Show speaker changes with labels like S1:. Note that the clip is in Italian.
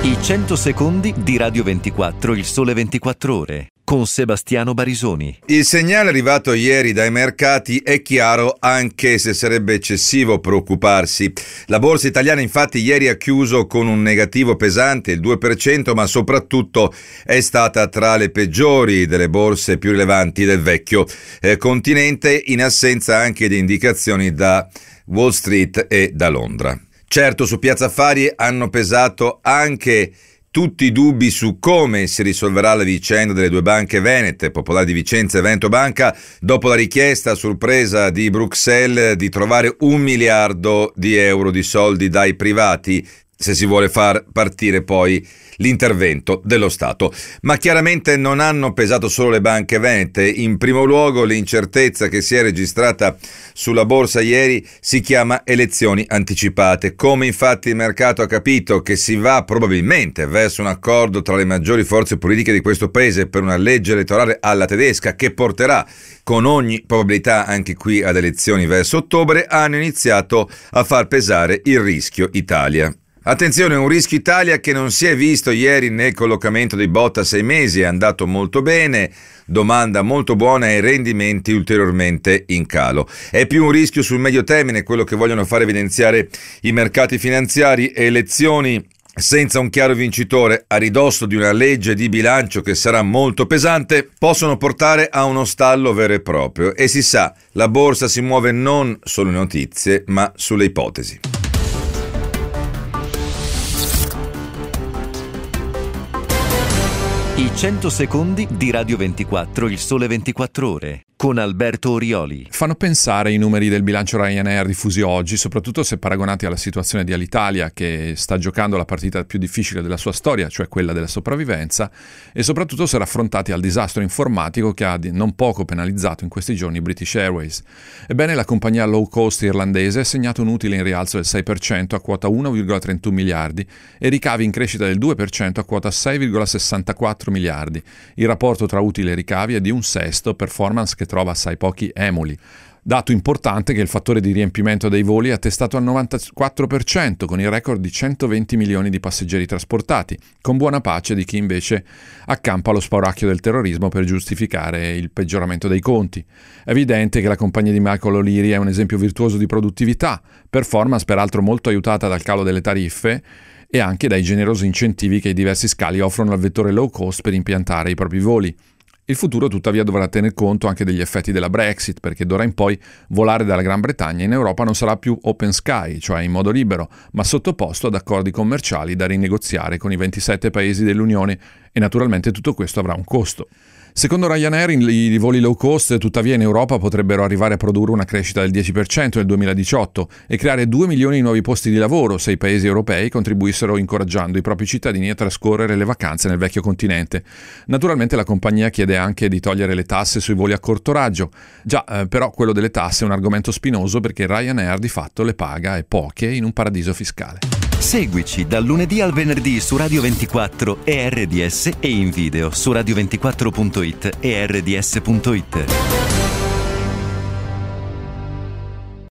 S1: I 100 secondi di Radio 24, il sole 24 ore, con Sebastiano Barisoni.
S2: Il segnale arrivato ieri dai mercati è chiaro, anche se sarebbe eccessivo preoccuparsi. La borsa italiana infatti ieri ha chiuso con un negativo pesante, il 2%, ma soprattutto è stata tra le peggiori delle borse più rilevanti del vecchio continente, in assenza anche di indicazioni da Wall Street e da Londra. Certo, su Piazza Affari hanno pesato anche tutti i dubbi su come si risolverà la vicenda delle due banche venete, Popolare di Vicenza e Veneto Banca, dopo la richiesta a sorpresa di Bruxelles di trovare 1 miliardo di euro di soldi dai privati, se si vuole far partire poi l'intervento dello Stato. Ma chiaramente non hanno pesato solo le banche venete. In primo luogo l'incertezza che si è registrata sulla borsa ieri si chiama elezioni anticipate. Come infatti il mercato ha capito che si va probabilmente verso un accordo tra le maggiori forze politiche di questo paese per una legge elettorale alla tedesca che porterà con ogni probabilità anche qui ad elezioni verso ottobre, hanno iniziato a far pesare il rischio Italia. Attenzione, un rischio Italia che non si è visto ieri nel collocamento dei BOT a 6 mesi, è andato molto bene, domanda molto buona e rendimenti ulteriormente in calo. È più un rischio sul medio termine, quello che vogliono far evidenziare i mercati finanziari, e elezioni senza un chiaro vincitore a ridosso di una legge di bilancio che sarà molto pesante possono portare a uno stallo vero e proprio, e si sa, la borsa si muove non sulle notizie ma sulle ipotesi.
S1: I 100 secondi di Radio 24, il sole 24 ore, con Alberto Orioli.
S3: Fanno pensare i numeri del bilancio Ryanair diffusi oggi, soprattutto se paragonati alla situazione di Alitalia, che sta giocando la partita più difficile della sua storia, cioè quella della sopravvivenza, e soprattutto se raffrontati al disastro informatico che ha non poco penalizzato in questi giorni British Airways. Ebbene, la compagnia low cost irlandese ha segnato un utile in rialzo del 6% a quota 1,31 miliardi e ricavi in crescita del 2% a quota 6,64 miliardi. Il rapporto tra utile e ricavi è di 1/6, performance che trova assai pochi emuli. Dato importante che il fattore di riempimento dei voli è attestato al 94%, con il record di 120 milioni di passeggeri trasportati, con buona pace di chi invece accampa lo spauracchio del terrorismo per giustificare il peggioramento dei conti. È evidente che la compagnia di Michael O'Leary è un esempio virtuoso di produttività, performance peraltro molto aiutata dal calo delle tariffe e anche dai generosi incentivi che i diversi scali offrono al vettore low cost per impiantare i propri voli. Il futuro tuttavia dovrà tener conto anche degli effetti della Brexit, perché d'ora in poi volare dalla Gran Bretagna in Europa non sarà più open sky, cioè in modo libero, ma sottoposto ad accordi commerciali da rinegoziare con i 27 paesi dell'Unione, e naturalmente tutto questo avrà un costo. Secondo Ryanair, i voli low cost tuttavia in Europa potrebbero arrivare a produrre una crescita del 10% nel 2018 e creare 2 milioni di nuovi posti di lavoro se i paesi europei contribuissero incoraggiando i propri cittadini a trascorrere le vacanze nel vecchio continente. Naturalmente la compagnia chiede anche di togliere le tasse sui voli a corto raggio. Già, però quello delle tasse è un argomento spinoso perché Ryanair di fatto le paga, e poche, in un paradiso fiscale.
S1: Seguici dal lunedì al venerdì su Radio 24 e RDS, e in video su radio24.it e rds.it.